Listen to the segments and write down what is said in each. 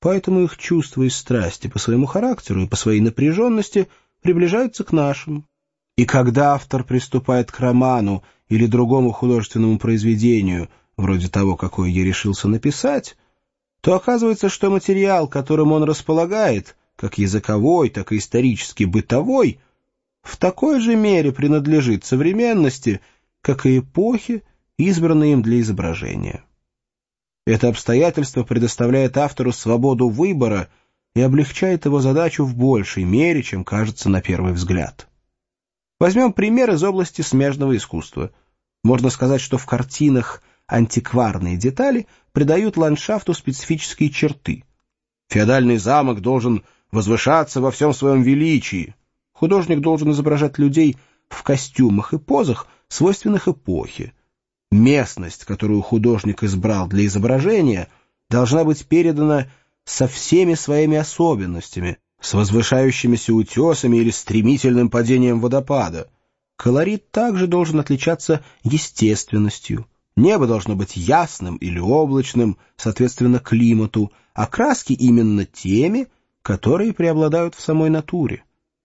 поэтому их чувства и страсти по своему характеру и по своей напряженности приближаются к нашим. И когда автор приступает к роману или другому художественному произведению, вроде того, какое я решился написать, то оказывается, что материал, которым он располагает, как языковой, так и исторически бытовой, в такой же мере принадлежит современности, как и эпохе, избранной им для изображения. Это обстоятельство предоставляет автору свободу выбора и облегчает его задачу в большей мере, чем кажется на первый взгляд. Возьмем пример из области смежного искусства. Можно сказать, что в картинах антикварные детали придают ландшафту специфические черты. Феодальный замок должен возвышаться во всем своем величии. Художник должен изображать людей в костюмах и позах, свойственных эпохе. Местность, которую художник избрал для изображения, должна быть передана со всеми своими особенностями, с возвышающимися утесами или стремительным падением водопада. Колорит также должен отличаться естественностью. Небо должно быть ясным или облачным, соответственно климату, а краски именно теми, которые преобладают в самой натуре.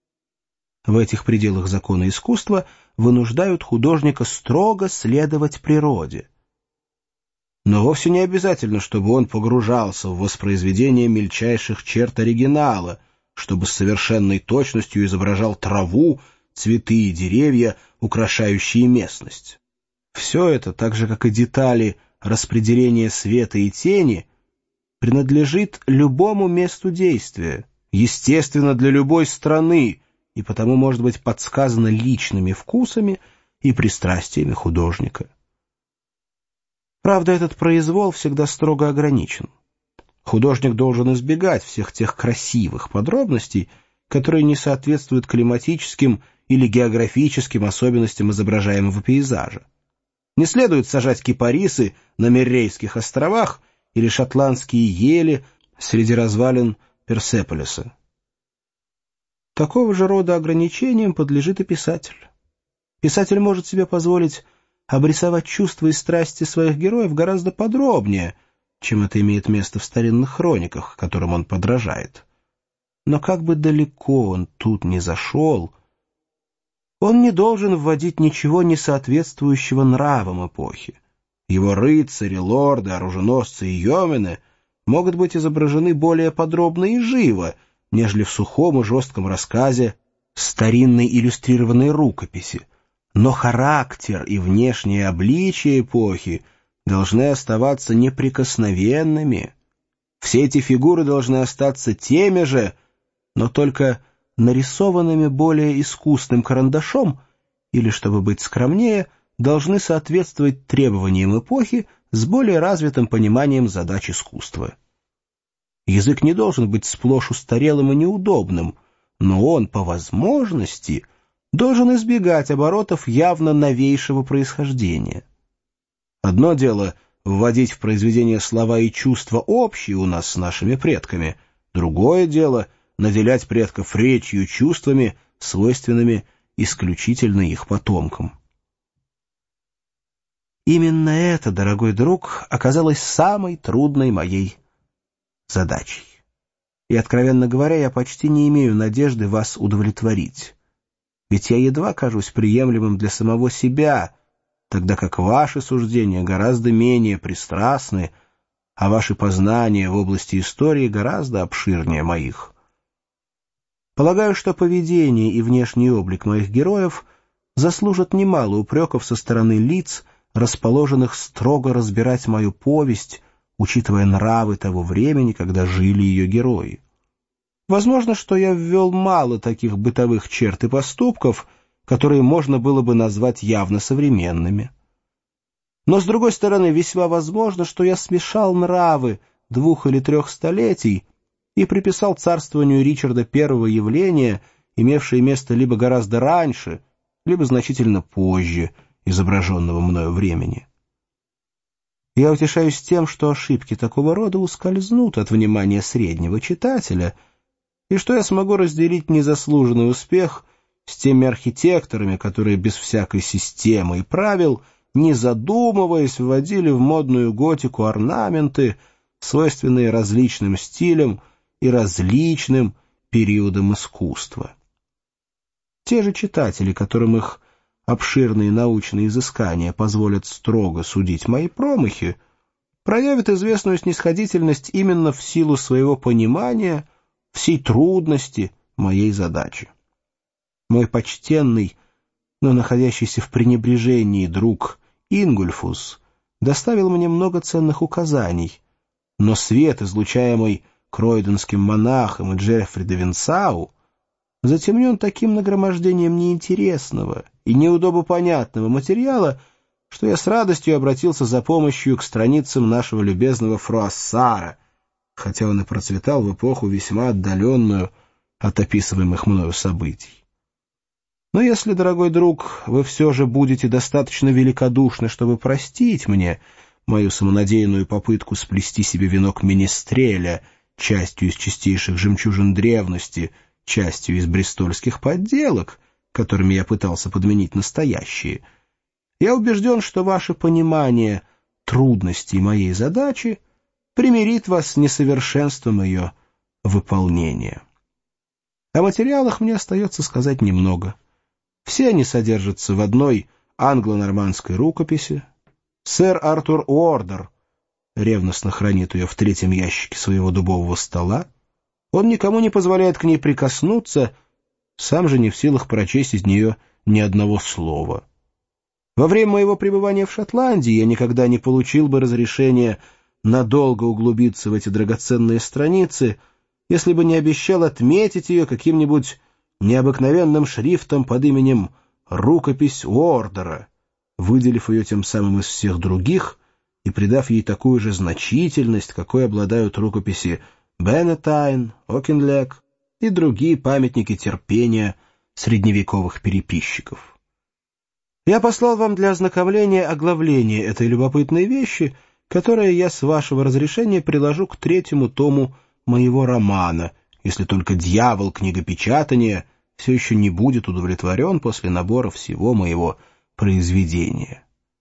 В этих пределах закона искусства вынуждают художника строго следовать природе. Но вовсе не обязательно, чтобы он погружался в воспроизведение мельчайших черт оригинала, чтобы с совершенной точностью изображал траву, цветы и деревья, украшающие местность. Все это, так же как и детали распределения света и тени, принадлежит любому месту действия, естественно, для любой страны, и потому может быть подсказано личными вкусами и пристрастиями художника. Правда, этот произвол всегда строго ограничен. Художник должен избегать всех тех красивых подробностей, которые не соответствуют климатическим или географическим особенностям изображаемого пейзажа. Не следует сажать кипарисы на Меррейских островах или шотландские ели среди развалин Персеполиса. Такого же рода ограничениям подлежит и писатель. Писатель может себе позволить обрисовать чувства и страсти своих героев гораздо подробнее, чем это имеет место в старинных хрониках, которым он подражает. Но как бы далеко он тут ни зашел, он не должен вводить ничего не соответствующего нравам эпохи. Его рыцари, лорды, оруженосцы и йомены могут быть изображены более подробно и живо, нежели в сухом и жестком рассказе старинной иллюстрированной рукописи, но характер и внешнее обличие эпохи должны оставаться неприкосновенными. Все эти фигуры должны остаться теми же, но только нарисованными более искусным карандашом или, чтобы быть скромнее, должны соответствовать требованиям эпохи с более развитым пониманием задач искусства. Язык не должен быть сплошь устарелым и неудобным, но он, по возможности, должен избегать оборотов явно новейшего происхождения. Одно дело — вводить в произведение слова и чувства общие у нас с нашими предками, другое дело — наделять предков речью и чувствами, свойственными исключительно их потомкам. Именно это, дорогой друг, оказалось самой трудной моей задачей. И, откровенно говоря, я почти не имею надежды вас удовлетворить. Ведь я едва кажусь приемлемым для самого себя, тогда как ваши суждения гораздо менее пристрастны, а ваши познания в области истории гораздо обширнее моих. Полагаю, что поведение и внешний облик моих героев заслужат немало упреков со стороны лиц, расположенных строго разбирать мою повесть, учитывая нравы того времени, когда жили ее герои. Возможно, что я ввел мало таких бытовых черт и поступков, которые можно было бы назвать явно современными. Но, с другой стороны, весьма возможно, что я смешал нравы 2 или 3 столетий и приписал царствованию Ричарда I явления, имевшие место либо гораздо раньше, либо значительно позже изображенного мною времени. Я утешаюсь тем, что ошибки такого рода ускользнут от внимания среднего читателя, и что я смогу разделить незаслуженный успех с теми архитекторами, которые без всякой системы и правил, не задумываясь, вводили в модную готику орнаменты, свойственные различным стилям и различным периодам искусства. Те же читатели, которым их обширные научные изыскания позволят строго судить мои промахи, проявят известную снисходительность именно в силу своего понимания всей трудности моей задачи. Мой почтенный, но находящийся в пренебрежении друг Ингульфус доставил мне много ценных указаний, но свет, излучаемый кройденским монахом и Джеффри де Винсау, затемнен таким нагромождением неинтересного и неудобопонятного материала, что я с радостью обратился за помощью к страницам нашего любезного Фруассара, хотя он и процветал в эпоху весьма отдаленную от описываемых мною событий. Но если, дорогой друг, вы все же будете достаточно великодушны, чтобы простить мне мою самонадеянную попытку сплести себе венок Менестреля, частью из чистейших жемчужин древности, частью из бристольских подделок, которыми я пытался подменить настоящие, я убежден, что ваше понимание трудностей моей задачи примирит вас с несовершенством ее выполнения. О материалах мне остается сказать немного. Все они содержатся в одной англо-нормандской рукописи. Сэр Артур Уордер ревностно хранит ее в 3-м ящике своего дубового стола. Он никому не позволяет к ней прикоснуться, сам же не в силах прочесть из нее ни одного слова. Во время моего пребывания в Шотландии я никогда не получил бы разрешения надолго углубиться в эти драгоценные страницы, если бы не обещал отметить ее каким-нибудь необыкновенным шрифтом под именем «Рукопись Уордера», выделив ее тем самым из всех других и придав ей такую же значительность, какой обладают рукописи Беннетайн, Окинлек и другие памятники терпения средневековых переписчиков. Я послал вам для ознакомления оглавление этой любопытной вещи, которое я, с вашего разрешения, приложу к 3-му тому моего романа, если только дьявол книгопечатания все еще не будет удовлетворен после набора всего моего произведения.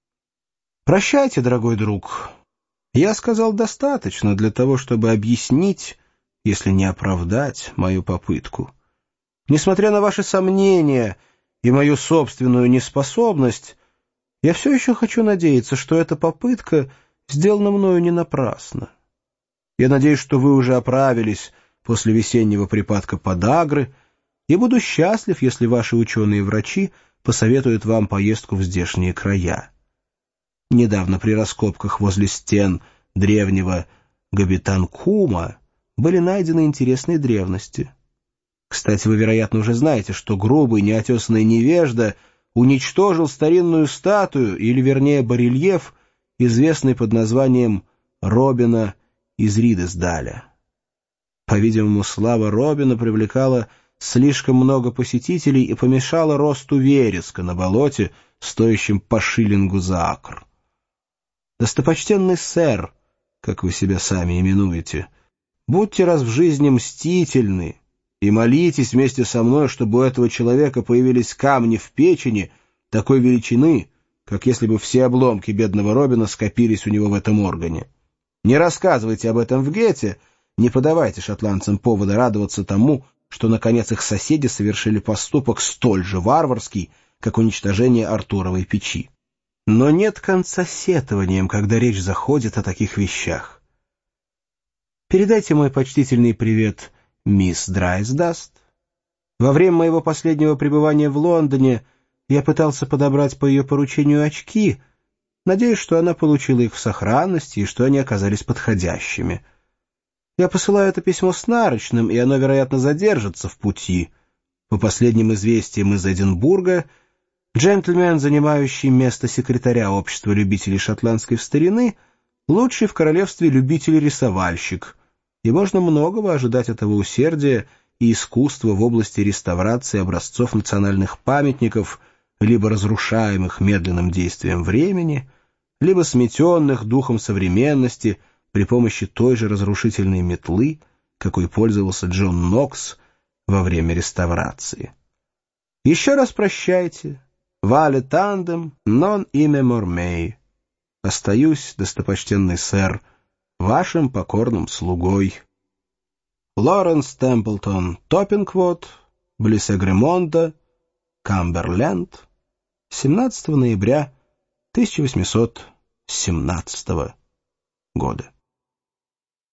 Прощайте, дорогой друг. Я сказал достаточно для того, чтобы объяснить, если не оправдать, мою попытку. Несмотря на ваши сомнения и мою собственную неспособность, я все еще хочу надеяться, что эта попытка сделана мною не напрасно. Я надеюсь, что вы уже оправились после весеннего припадка подагры, и буду счастлив, если ваши ученые-врачи посоветуют вам поездку в здешние края. Недавно при раскопках возле стен древнего Габитанкума были найдены интересные древности. Кстати, вы, вероятно, уже знаете, что грубый, неотесанный невежда уничтожил старинную статую, или, вернее, барельеф, известный под названием Робина из Ридесдаля. По-видимому, слава Робина привлекала слишком много посетителей и помешала росту вереска на болоте, стоящем по шиллингу за акр. Достопочтенный сэр, как вы себя сами именуете, будьте раз в жизни мстительны и молитесь вместе со мной, чтобы у этого человека появились камни в печени такой величины, как если бы все обломки бедного Робина скопились у него в этом органе. Не рассказывайте об этом в Гете, не подавайте шотландцам повода радоваться тому, что, наконец, их соседи совершили поступок столь же варварский, как уничтожение Артуровой печи. Но нет конца сетованиям, когда речь заходит о таких вещах. Передайте мой почтительный привет мисс Драйсдаст. Во время моего последнего пребывания в Лондоне я пытался подобрать по ее поручению очки, надеюсь, что она получила их в сохранности и что они оказались подходящими. Я посылаю это письмо с нарочным, и оно, вероятно, задержится в пути. По последним известиям из Эдинбурга, джентльмен, занимающий место секретаря общества любителей шотландской старины, лучший в королевстве любитель-рисовальщик, и можно многого ожидать этого усердия и искусства в области реставрации образцов национальных памятников, либо разрушаемых медленным действием времени, либо сметенных духом современности при помощи той же разрушительной метлы, какой пользовался Джон Нокс во время реставрации. Еще раз прощайте. Вале тандем, нон име мормей. Остаюсь, достопочтенный сэр, Вашим покорным слугой. Лоренс Темплтон Топпингвуд, близ Эгремонта, Камберленд, 17 ноября 1817 года.